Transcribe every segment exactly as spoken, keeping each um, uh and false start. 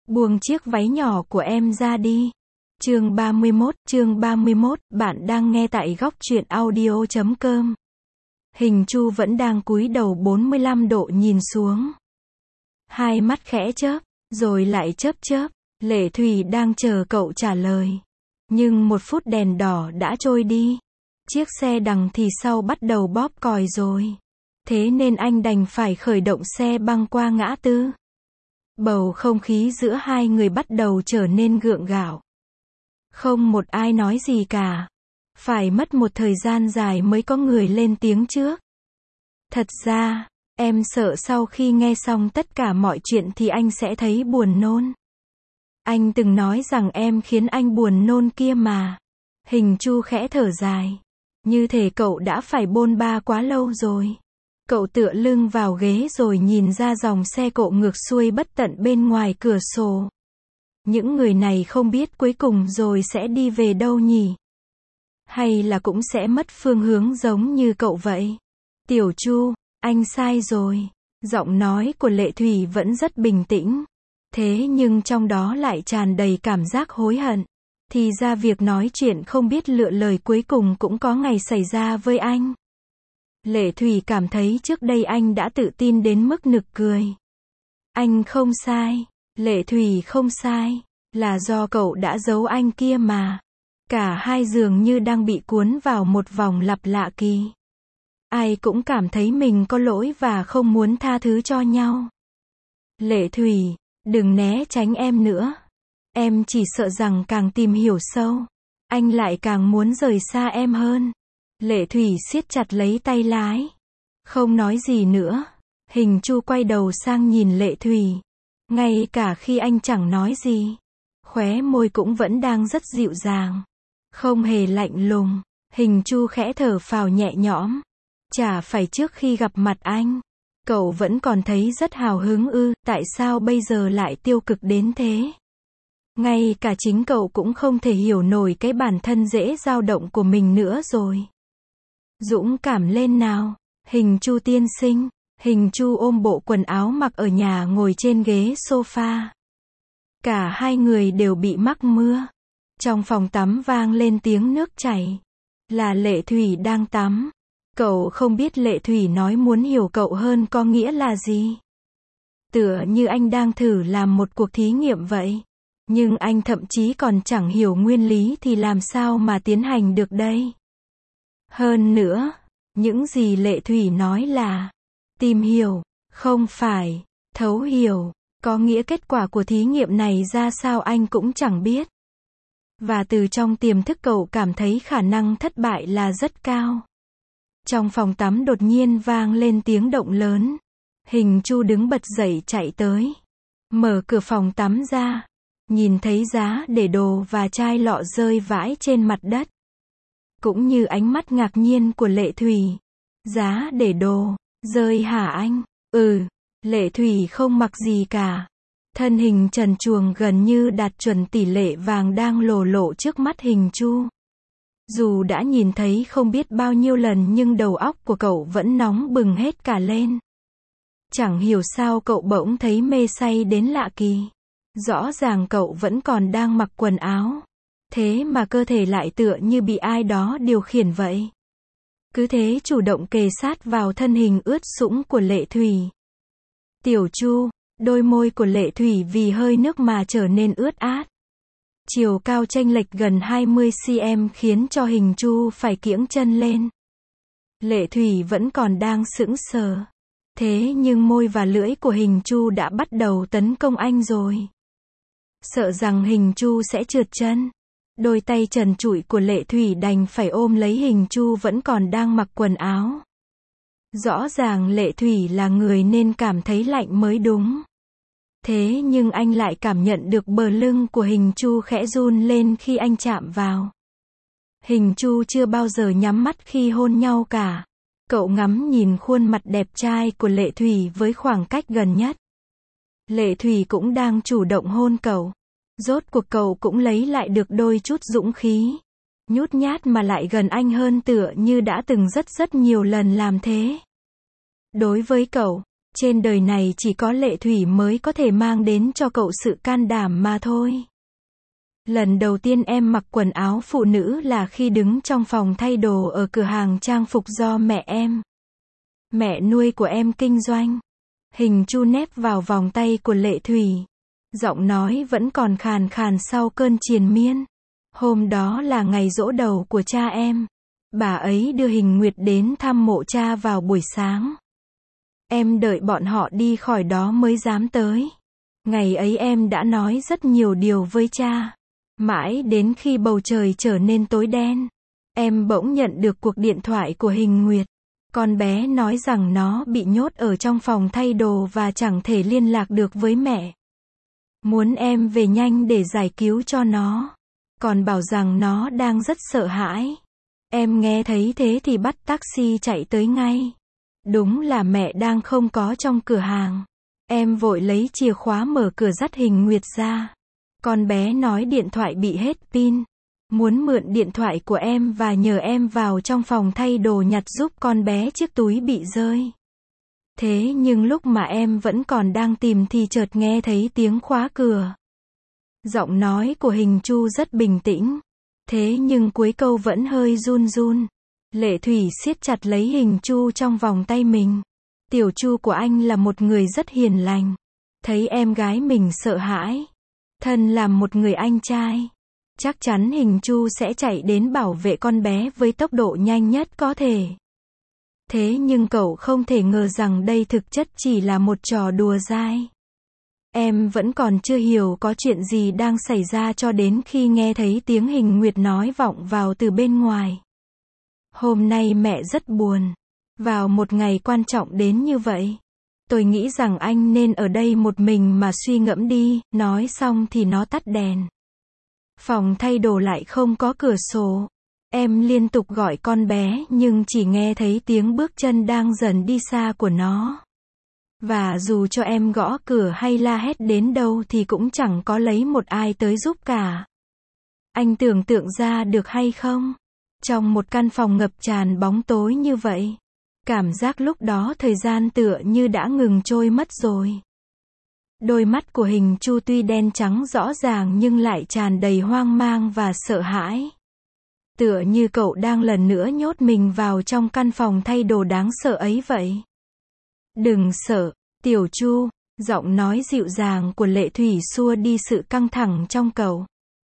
Buông chiếc váy nhỏ của em ra đi. Chương ba mươi mốt, chương ba mươi mốt, bạn đang nghe tại góc truyện audio chấm com. Hình Chu vẫn đang cúi đầu bốn mươi lăm độ nhìn xuống. Hai mắt khẽ chớp, rồi lại chớp chớp. Lệ Thủy đang chờ cậu trả lời. Nhưng một phút đèn đỏ đã trôi đi. Chiếc xe đằng thì sau bắt đầu bóp còi rồi. Thế nên anh đành phải khởi động xe băng qua ngã tư. Bầu không khí giữa hai người bắt đầu trở nên gượng gạo. Không một ai nói gì cả. Phải mất một thời gian dài mới có người lên tiếng trước. Thật ra, em sợ sau khi nghe xong tất cả mọi chuyện thì anh sẽ thấy buồn nôn. Anh từng nói rằng em khiến anh buồn nôn kia mà. Hình Chu khẽ thở dài. Như thể cậu đã phải bôn ba quá lâu rồi. Cậu tựa lưng vào ghế rồi nhìn ra dòng xe cộ ngược xuôi bất tận bên ngoài cửa sổ. Những người này không biết cuối cùng rồi sẽ đi về đâu nhỉ? Hay là cũng sẽ mất phương hướng giống như cậu vậy? Tiểu Chu, anh sai rồi. Giọng nói của Lệ Thủy vẫn rất bình tĩnh. Thế nhưng trong đó lại tràn đầy cảm giác hối hận. Thì ra việc nói chuyện không biết lựa lời cuối cùng cũng có ngày xảy ra với anh. Lệ Thủy cảm thấy trước đây anh đã tự tin đến mức nực cười. Anh không sai. Lệ Thủy không sai. Là do cậu đã giấu anh kia mà. Cả hai dường như đang bị cuốn vào một vòng lặp lạ kỳ. Ai cũng cảm thấy mình có lỗi và không muốn tha thứ cho nhau. Lệ Thủy, đừng né tránh em nữa. Em chỉ sợ rằng càng tìm hiểu sâu, anh lại càng muốn rời xa em hơn. Lệ Thủy siết chặt lấy tay lái. Không nói gì nữa. Hình Chu quay đầu sang nhìn Lệ Thủy. Ngay cả khi anh chẳng nói gì, khóe môi cũng vẫn đang rất dịu dàng. Không hề lạnh lùng. Hình Chu khẽ thở phào nhẹ nhõm. Chả phải trước khi gặp mặt anh, cậu vẫn còn thấy rất hào hứng ư, tại sao bây giờ lại tiêu cực đến thế? Ngay cả chính cậu cũng không thể hiểu nổi cái bản thân dễ dao động của mình nữa rồi. Dũng cảm lên nào, Hình Chu tiên sinh. Hình Chu ôm bộ quần áo mặc ở nhà ngồi trên ghế sofa. Cả hai người đều bị mắc mưa. Trong phòng tắm vang lên tiếng nước chảy. Là Lệ Thủy đang tắm. Cậu không biết Lệ Thủy nói muốn hiểu cậu hơn có nghĩa là gì. Tựa như anh đang thử làm một cuộc thí nghiệm vậy. Nhưng anh thậm chí còn chẳng hiểu nguyên lý thì làm sao mà tiến hành được đây. Hơn nữa, những gì Lệ Thủy nói là tìm hiểu, không phải thấu hiểu. Có nghĩa kết quả của thí nghiệm này ra sao anh cũng chẳng biết. Và từ trong tiềm thức cậu cảm thấy khả năng thất bại là rất cao. Trong phòng tắm đột nhiên vang lên tiếng động lớn. Hình Chu đứng bật dậy chạy tới. Mở cửa phòng tắm ra. Nhìn thấy giá để đồ và chai lọ rơi vãi trên mặt đất. Cũng như ánh mắt ngạc nhiên của Lệ Thủy. Giá để đồ, rơi hả anh? Ừ, Lệ Thủy không mặc gì cả. Thân hình trần truồng gần như đạt chuẩn tỷ lệ vàng đang lồ lộ trước mắt Hình Chu. Dù đã nhìn thấy không biết bao nhiêu lần nhưng đầu óc của cậu vẫn nóng bừng hết cả lên. Chẳng hiểu sao cậu bỗng thấy mê say đến lạ kỳ. Rõ ràng cậu vẫn còn đang mặc quần áo. Thế mà cơ thể lại tựa như bị ai đó điều khiển vậy. Cứ thế chủ động kề sát vào thân hình ướt sũng của Lệ Thủy. Tiểu Chu, đôi môi của Lệ Thủy vì hơi nước mà trở nên ướt át. Chiều cao chênh lệch gần hai mươi xăng-ti-mét khiến cho Hình Chu phải kiễng chân lên. Lệ Thủy vẫn còn đang sững sờ. Thế nhưng môi và lưỡi của Hình Chu đã bắt đầu tấn công anh rồi. Sợ rằng Hình Chu sẽ trượt chân. Đôi tay trần trụi của Lệ Thủy đành phải ôm lấy Hình Chu vẫn còn đang mặc quần áo. Rõ ràng Lệ Thủy là người nên cảm thấy lạnh mới đúng. Thế nhưng anh lại cảm nhận được bờ lưng của Hình Chu khẽ run lên khi anh chạm vào. Hình Chu chưa bao giờ nhắm mắt khi hôn nhau cả. Cậu ngắm nhìn khuôn mặt đẹp trai của Lệ Thủy với khoảng cách gần nhất. Lệ Thủy cũng đang chủ động hôn cậu. Rốt cuộc cậu cũng lấy lại được đôi chút dũng khí. Nhút nhát mà lại gần anh hơn tựa như đã từng rất rất nhiều lần làm thế. Đối với cậu, Trên đời này chỉ có Lệ Thủy mới có thể mang đến cho cậu sự can đảm mà thôi. Lần đầu tiên em mặc quần áo phụ nữ là khi đứng trong phòng thay đồ ở cửa hàng trang phục do mẹ em, mẹ nuôi của em kinh doanh. Hình Chu nép vào vòng tay của Lệ Thủy. Giọng nói vẫn còn khàn khàn sau cơn triền miên. Hôm đó là ngày giỗ đầu của cha em. Bà ấy đưa Hình Nguyệt đến thăm mộ cha vào buổi sáng. Em đợi bọn họ đi khỏi đó mới dám tới. Ngày ấy em đã nói rất nhiều điều với cha. Mãi đến khi bầu trời trở nên tối đen, em bỗng nhận được cuộc điện thoại của Hình Nguyệt. Con bé nói rằng nó bị nhốt ở trong phòng thay đồ và chẳng thể liên lạc được với mẹ. Muốn em về nhanh để giải cứu cho nó. Còn bảo rằng nó đang rất sợ hãi. Em nghe thấy thế thì bắt taxi chạy tới ngay. Đúng là mẹ đang không có trong cửa hàng. Em vội lấy chìa khóa mở cửa dắt Hình Nguyệt ra. Con bé nói điện thoại bị hết pin. Muốn mượn điện thoại của em và nhờ em vào trong phòng thay đồ nhặt giúp con bé chiếc túi bị rơi. Thế nhưng lúc mà em vẫn còn đang tìm thì chợt nghe thấy tiếng khóa cửa. Giọng nói của Hình Chu rất bình tĩnh. Thế nhưng cuối câu vẫn hơi run run. Lệ Thủy siết chặt lấy Hình Chu trong vòng tay mình. Tiểu Chu của anh là một người rất hiền lành. Thấy em gái mình sợ hãi, thân làm một người anh trai, chắc chắn Hình Chu sẽ chạy đến bảo vệ con bé với tốc độ nhanh nhất có thể. Thế nhưng cậu không thể ngờ rằng đây thực chất chỉ là một trò đùa dai. Em vẫn còn chưa hiểu có chuyện gì đang xảy ra cho đến khi nghe thấy tiếng Hình Nguyệt nói vọng vào từ bên ngoài. Hôm nay mẹ rất buồn. Vào một ngày quan trọng đến như vậy, tôi nghĩ rằng anh nên ở đây một mình mà suy ngẫm đi. Nói xong thì nó tắt đèn. Phòng thay đồ lại không có cửa sổ. Em liên tục gọi con bé nhưng chỉ nghe thấy tiếng bước chân đang dần đi xa của nó. Và dù cho em gõ cửa hay la hét đến đâu thì cũng chẳng có lấy một ai tới giúp cả. Anh tưởng tượng ra được hay không? Trong một căn phòng ngập tràn bóng tối như vậy, cảm giác lúc đó thời gian tựa như đã ngừng trôi mất rồi. Đôi mắt của Hình Chu tuy đen trắng rõ ràng nhưng lại tràn đầy hoang mang và sợ hãi. Tựa như cậu đang lần nữa nhốt mình vào trong căn phòng thay đồ đáng sợ ấy vậy. Đừng sợ, Tiểu Chu, giọng nói dịu dàng của Lệ Thủy xua đi sự căng thẳng trong cậu.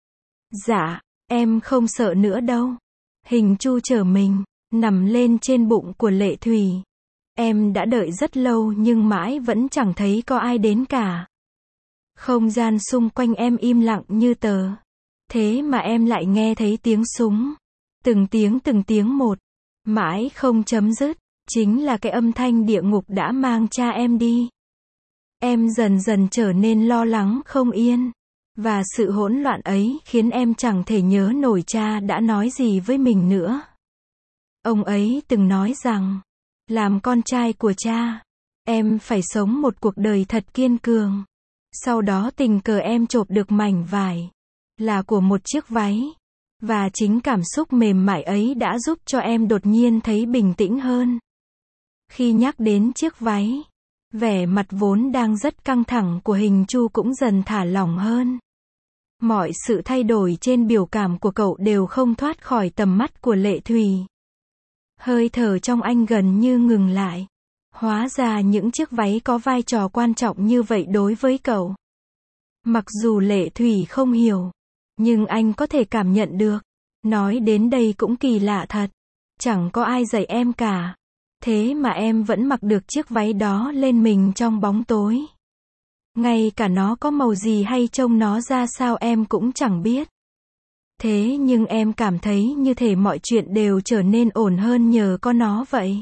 Dạ, em không sợ nữa đâu. Hình Chu trở mình, nằm lên trên bụng của Lệ Thủy. Em đã đợi rất lâu nhưng mãi vẫn chẳng thấy có ai đến cả. Không gian xung quanh em im lặng như tờ. Thế mà em lại nghe thấy tiếng súng. Từng tiếng từng tiếng một. Mãi không chấm dứt. Chính là cái âm thanh địa ngục đã mang cha em đi. Em dần dần trở nên lo lắng không yên. Và sự hỗn loạn ấy khiến em chẳng thể nhớ nổi cha đã nói gì với mình nữa. Ông ấy từng nói rằng, làm con trai của cha, em phải sống một cuộc đời thật kiên cường. Sau đó tình cờ em chộp được mảnh vải, là của một chiếc váy. Và chính cảm xúc mềm mại ấy đã giúp cho em đột nhiên thấy bình tĩnh hơn. Khi nhắc đến chiếc váy, vẻ mặt vốn đang rất căng thẳng của Hình Chu cũng dần thả lỏng hơn. Mọi sự thay đổi trên biểu cảm của cậu đều không thoát khỏi tầm mắt của Lệ Thủy. Hơi thở trong anh gần như ngừng lại. Hóa ra những chiếc váy có vai trò quan trọng như vậy đối với cậu. Mặc dù Lệ Thủy không hiểu, nhưng anh có thể cảm nhận được. Nói đến đây cũng kỳ lạ thật. Chẳng có ai dạy em cả. Thế mà em vẫn mặc được chiếc váy đó lên mình trong bóng tối. Ngay cả nó có màu gì hay trông nó ra sao em cũng chẳng biết. Thế nhưng em cảm thấy như thể mọi chuyện đều trở nên ổn hơn nhờ có nó vậy.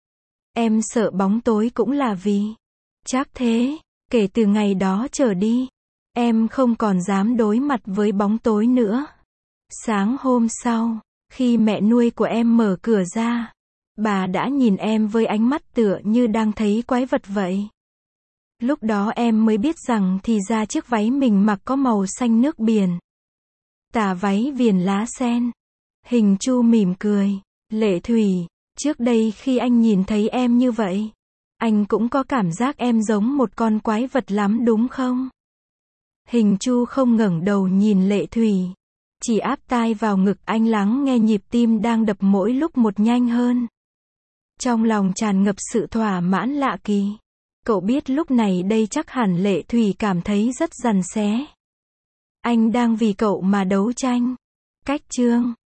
Em sợ bóng tối cũng là vì. Chắc thế, kể từ ngày đó trở đi, em không còn dám đối mặt với bóng tối nữa. Sáng hôm sau, khi mẹ nuôi của em mở cửa ra, bà đã nhìn em với ánh mắt tựa như đang thấy quái vật vậy. Lúc đó em mới biết rằng thì ra chiếc váy mình mặc có màu xanh nước biển. Tà váy viền lá sen. Hình Chu mỉm cười. Lệ Thủy, trước đây khi anh nhìn thấy em như vậy, Anh cũng có cảm giác em giống một con quái vật lắm đúng không? Hình Chu không ngẩng đầu nhìn Lệ Thủy. Chỉ áp tai vào ngực anh lắng nghe nhịp tim đang đập mỗi lúc một nhanh hơn. Trong lòng tràn ngập sự thỏa mãn lạ kỳ. Cậu biết lúc này đây chắc hẳn Lệ Thủy cảm thấy rất giằng xé. Anh đang vì cậu mà đấu tranh. Cách chương